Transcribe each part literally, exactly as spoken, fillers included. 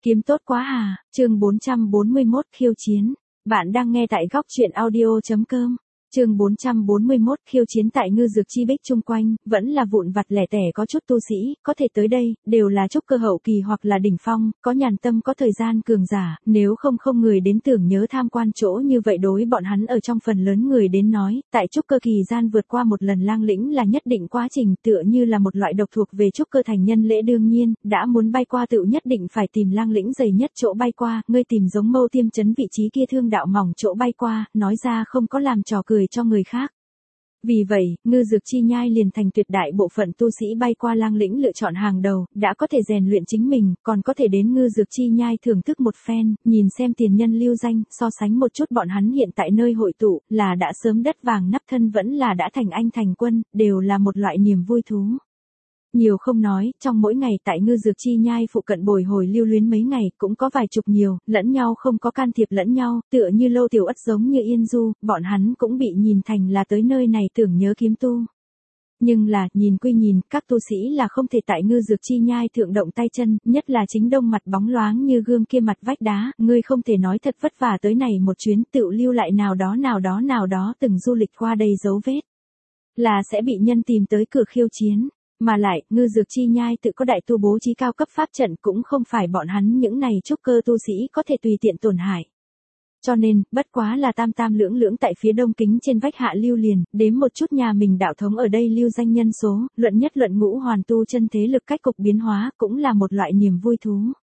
Kiếm tốt quá à, chương bốn trăm bốn mươi mốt khiêu chiến. Bạn đang nghe tại góc truyện audio chấm com. Chương bốn trăm bốn mươi mốt khiêu chiến tại Ngư Dược Chi Bích chung quanh, vẫn là vụn vặt lẻ tẻ có chút tu sĩ, có thể tới đây, đều là trúc cơ hậu kỳ hoặc là đỉnh phong, có nhàn tâm có thời gian cường giả, nếu không không người đến tưởng nhớ tham quan chỗ như vậy đối bọn hắn ở trong phần lớn người đến nói, tại trúc cơ kỳ gian vượt qua một lần lang lĩnh là nhất định quá trình tựa như là một loại độc thuộc về trúc cơ thành nhân lễ đương nhiên, đã muốn bay qua tựu nhất định phải tìm lang lĩnh dày nhất chỗ bay qua, ngươi tìm giống mâu tiêm chấn vị trí kia thương đạo mỏng chỗ bay qua, nói ra không có làm trò cười cho người khác. Vì vậy, Ngư Dược Chi Nhai liền thành tuyệt đại bộ phận tu sĩ bay qua lang lĩnh lựa chọn hàng đầu, đã có thể rèn luyện chính mình, còn có thể đến Ngư Dược Chi Nhai thưởng thức một phen, nhìn xem tiền nhân lưu danh, so sánh một chút bọn hắn hiện tại nơi hội tụ, là đã sớm đất vàng nắp thân vẫn là đã thành anh thành quân, đều là một loại niềm vui thú. Nhiều không nói, trong mỗi ngày tại Ngư Dược Chi Nhai phụ cận bồi hồi lưu luyến mấy ngày, cũng có vài chục nhiều, lẫn nhau không có can thiệp lẫn nhau, tựa như Lâu Tiểu Ất giống như Yên Du, bọn hắn cũng bị nhìn thành là tới nơi này tưởng nhớ kiếm tu. Nhưng là, nhìn quy nhìn, các tu sĩ là không thể tại Ngư Dược Chi Nhai thượng động tay chân, nhất là chính đông mặt bóng loáng như gương kia mặt vách đá, ngươi không thể nói thật vất vả tới này một chuyến tựu lưu lại nào đó nào đó nào đó từng du lịch qua đầy dấu vết. Là sẽ bị nhân tìm tới cửa khiêu chiến. Mà lại, Ngư Dược Chi Nhai tự có đại tu bố trí cao cấp pháp trận cũng không phải bọn hắn những này trúc cơ tu sĩ có thể tùy tiện tổn hại. Cho nên, bất quá là tam tam lưỡng lưỡng tại phía đông kính trên vách hạ lưu liền, đếm một chút nhà mình đạo thống ở đây lưu danh nhân số, luận nhất luận ngũ hoàn tu chân thế lực cách cục biến hóa cũng là một loại niềm vui thú.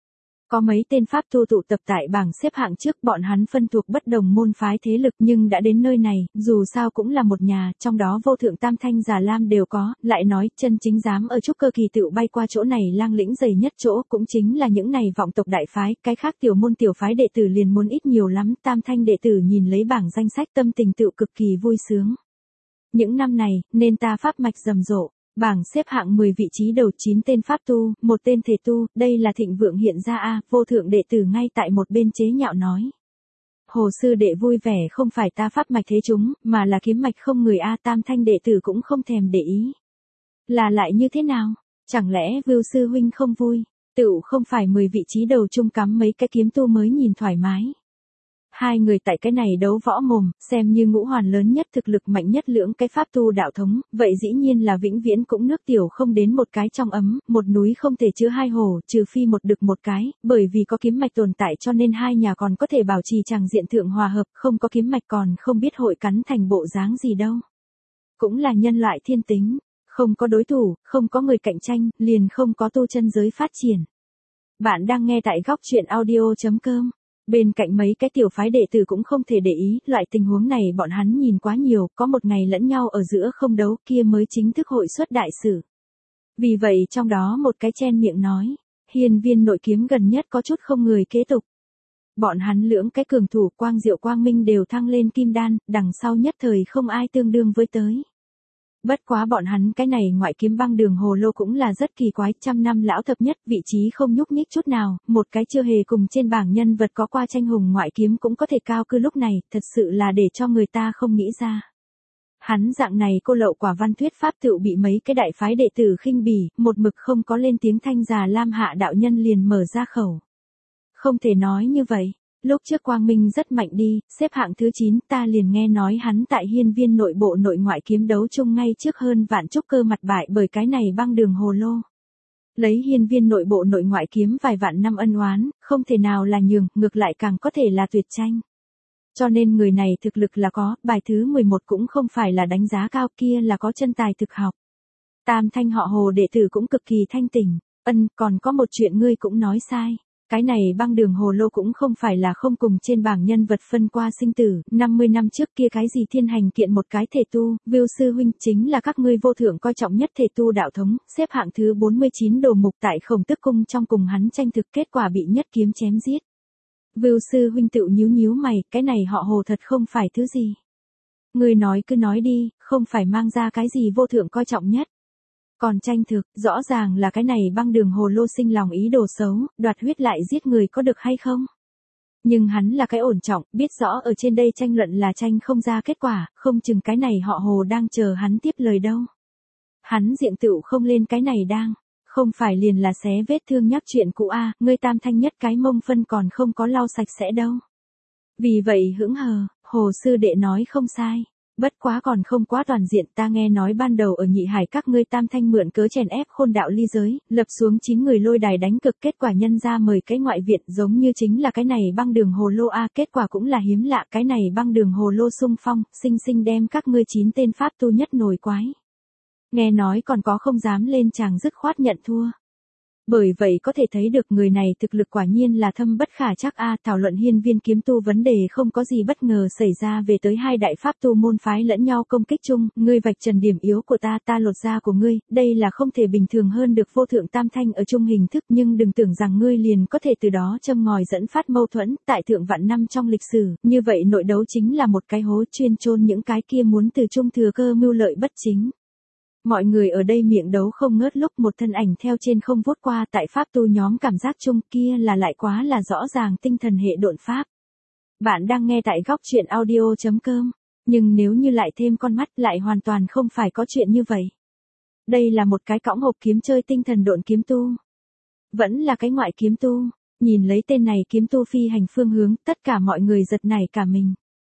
Có mấy tên pháp tu tụ tập tại bảng xếp hạng trước bọn hắn phân thuộc bất đồng môn phái thế lực nhưng đã đến nơi này, dù sao cũng là một nhà, trong đó vô thượng tam thanh già lam đều có, lại nói chân chính dám ở trúc cơ kỳ tựu bay qua chỗ này lang lĩnh dày nhất chỗ cũng chính là những này vọng tộc đại phái, cái khác tiểu môn tiểu phái đệ tử liền muốn ít nhiều lắm, tam thanh đệ tử nhìn lấy bảng danh sách tâm tình tựu cực kỳ vui sướng. Những năm này, nên ta pháp mạch rầm rộ. Bảng xếp hạng mười vị trí đầu chín tên pháp tu, một tên thể tu, đây là thịnh vượng hiện ra a, vô thượng đệ tử ngay tại một bên chế nhạo nói. Hồ sư đệ vui vẻ không phải ta pháp mạch thế chúng, mà là kiếm mạch không người a, tam thanh đệ tử cũng không thèm để ý. Là lại như thế nào? Chẳng lẽ Vưu sư huynh không vui? Tựu không phải mười vị trí đầu chung cắm mấy cái kiếm tu mới nhìn thoải mái. Hai người tại cái này đấu võ mồm, xem như ngũ hoàn lớn nhất thực lực mạnh nhất lưỡng cái pháp tu đạo thống, vậy dĩ nhiên là vĩnh viễn cũng nước tiểu không đến một cái trong ấm, một núi không thể chứa hai hồ, trừ phi một đực một cái, bởi vì có kiếm mạch tồn tại cho nên hai nhà còn có thể bảo trì tràng diện thượng hòa hợp, không có kiếm mạch còn không biết hội cắn thành bộ dáng gì đâu. Cũng là nhân loại thiên tính, không có đối thủ, không có người cạnh tranh, liền không có tu chân giới phát triển. Bạn đang nghe tại góc truyện audio chấm com. Bên cạnh mấy cái tiểu phái đệ tử cũng không thể để ý, loại tình huống này bọn hắn nhìn quá nhiều, có một ngày lẫn nhau ở giữa không đấu kia mới chính thức hội xuất đại sự. Vì vậy trong đó một cái chen miệng nói, hiên viên nội kiếm gần nhất có chút không người kế tục. Bọn hắn lưỡng cái cường thủ quang diệu quang minh đều thăng lên kim đan, đằng sau nhất thời không ai tương đương với tới. Bất quá bọn hắn cái này ngoại kiếm băng đường hồ lô cũng là rất kỳ quái, trăm năm lão thập nhất, vị trí không nhúc nhích chút nào, một cái chưa hề cùng trên bảng nhân vật có qua tranh hùng ngoại kiếm cũng có thể cao cư lúc này, thật sự là để cho người ta không nghĩ ra. Hắn dạng này cô lậu quả văn thuyết pháp tựu bị mấy cái đại phái đệ tử khinh bỉ, một mực không có lên tiếng thanh già lam hạ đạo nhân liền mở ra khẩu. Không thể nói như vậy. Lúc trước Quang Minh rất mạnh đi, xếp hạng thứ chín ta liền nghe nói hắn tại hiên viên nội bộ nội ngoại kiếm đấu chung ngay trước hơn vạn trúc cơ mặt bại bởi cái này băng đường hồ lô. Lấy hiên viên nội bộ nội ngoại kiếm vài vạn năm ân oán, không thể nào là nhường, ngược lại càng có thể là tuyệt tranh. Cho nên người này thực lực là có, bài thứ mười một cũng không phải là đánh giá cao kia là có chân tài thực học. Tam thanh họ Hồ đệ tử cũng cực kỳ thanh tỉnh, ân còn có một chuyện ngươi cũng nói sai. Cái này băng đường hồ lô cũng không phải là không cùng trên bảng nhân vật phân qua sinh tử, năm mươi năm trước kia cái gì thiên hành kiện một cái thể tu, Vưu sư huynh chính là các ngươi vô thượng coi trọng nhất thể tu đạo thống, xếp hạng thứ bốn mươi chín đồ mục tại Khổng Tức cung trong cùng hắn tranh thực kết quả bị nhất kiếm chém giết. Vưu sư huynh tự nhíu nhíu mày, cái này họ Hồ thật không phải thứ gì. Ngươi nói cứ nói đi, không phải mang ra cái gì vô thượng coi trọng nhất. Còn tranh thực, rõ ràng là cái này băng đường hồ lô sinh lòng ý đồ xấu, đoạt huyết lại giết người có được hay không? Nhưng hắn là cái ổn trọng, biết rõ ở trên đây tranh luận là tranh không ra kết quả, không chừng cái này họ Hồ đang chờ hắn tiếp lời đâu. Hắn diện tựu không lên cái này đang, Không phải liền là xé vết thương nhắc chuyện cũ a, ngươi tam thanh nhất cái mông phân còn không có lau sạch sẽ đâu. Vì vậy hững hờ, Hồ sư đệ nói không sai. Bất quá còn không quá toàn diện, ta nghe nói ban đầu ở Nhị Hải các ngươi tam thanh mượn cớ chèn ép Khôn đạo ly giới, lập xuống chín người lôi đài đánh cực, kết quả nhân ra mời cái ngoại viện giống như chính là cái này băng đường hồ lô a, kết quả cũng là hiếm lạ, cái này băng đường hồ lô xung phong, sinh sinh đem các ngươi chín tên pháp tu nhất nổi quái. Nghe nói còn có không dám lên chàng dứt khoát nhận thua. Bởi vậy có thể thấy được người này thực lực quả nhiên là thâm bất khả chắc a. Thảo luận hiên viên kiếm tu vấn đề không có gì bất ngờ xảy ra về tới hai đại pháp tu môn phái lẫn nhau công kích chung, ngươi vạch trần điểm yếu của ta, ta lột da của ngươi, đây là không thể bình thường hơn được vô thượng tam thanh ở chung hình thức, nhưng đừng tưởng rằng ngươi liền có thể từ đó châm ngòi dẫn phát mâu thuẫn, tại thượng vạn năm trong lịch sử, như vậy nội đấu chính là một cái hố chuyên chôn những cái kia muốn từ chung thừa cơ mưu lợi bất chính. Mọi người ở đây miệng đấu không ngớt lúc một thân ảnh theo trên không vút qua tại pháp tu nhóm cảm giác chung kia là lại quá là rõ ràng tinh thần hệ độn pháp. Bạn đang nghe tại góc truyện audio chấm com, nhưng nếu như lại thêm con mắt lại hoàn toàn không phải có chuyện như vậy. Đây là một cái cõng hộp kiếm chơi tinh thần độn kiếm tu. Vẫn là cái ngoại kiếm tu, nhìn lấy tên này kiếm tu phi hành phương hướng, tất cả mọi người giật nảy cả mình.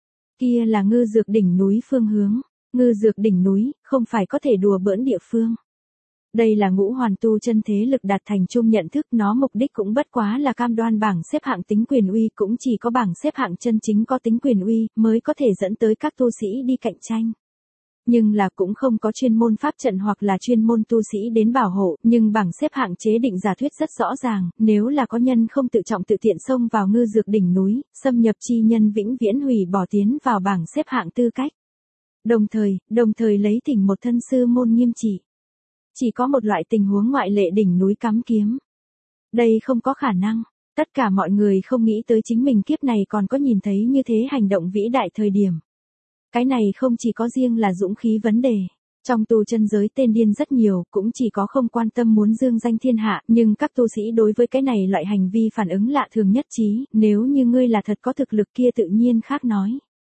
Kia là Ngư Dược đỉnh núi phương hướng. Ngư Dược đỉnh núi, không phải có thể đùa bỡn địa phương. Đây là ngũ hoàn tu chân thế lực đạt thành chung nhận thức, nó mục đích cũng bất quá là cam đoan bảng xếp hạng tính quyền uy, cũng chỉ có bảng xếp hạng chân chính có tính quyền uy, mới có thể dẫn tới các tu sĩ đi cạnh tranh. Nhưng là cũng không có chuyên môn pháp trận hoặc là chuyên môn tu sĩ đến bảo hộ, nhưng bảng xếp hạng chế định giả thuyết rất rõ ràng, nếu là có nhân không tự trọng tự tiện xông vào Ngư Dược đỉnh núi, xâm nhập chi nhân vĩnh viễn hủy bỏ tiến vào bảng xếp hạng tư cách. Đồng thời, đồng thời lấy thỉnh một thân sư môn nghiêm trị. Chỉ có một loại tình huống ngoại lệ đỉnh núi cắm kiếm. Đây không có khả năng, tất cả mọi người không nghĩ tới chính mình kiếp này còn có nhìn thấy như thế hành động vĩ đại thời điểm. Cái này không chỉ có riêng là dũng khí vấn đề. Trong tu chân giới tên điên rất nhiều, cũng chỉ có không quan tâm muốn dương danh thiên hạ, nhưng các tu sĩ đối với cái này loại hành vi phản ứng lạ thường nhất trí, nếu như ngươi là thật có thực lực kia tự nhiên khác nói.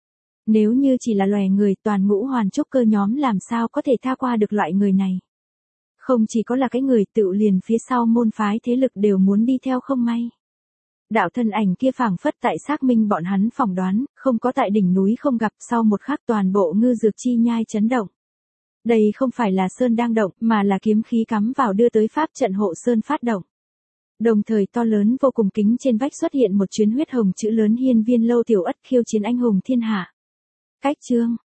Nếu như chỉ là loài người, toàn ngũ hoàn trúc cơ nhóm làm sao có thể tha qua được loại người này. Không chỉ có là cái người, tự liền phía sau môn phái thế lực đều muốn đi theo không may. Đạo thân ảnh kia phảng phất tại xác minh bọn hắn phỏng đoán, không có tại đỉnh núi không gặp, sau một khắc toàn bộ Ngư Dược chi nhai chấn động. Đây không phải là sơn đang động, mà là kiếm khí cắm vào đưa tới pháp trận hộ sơn phát động. Đồng thời to lớn vô cùng kính trên vách xuất hiện một chuyến huyết hồng chữ lớn hiên viên lâu tiểu ất khiêu chiến anh hùng thiên hạ. Cách chương,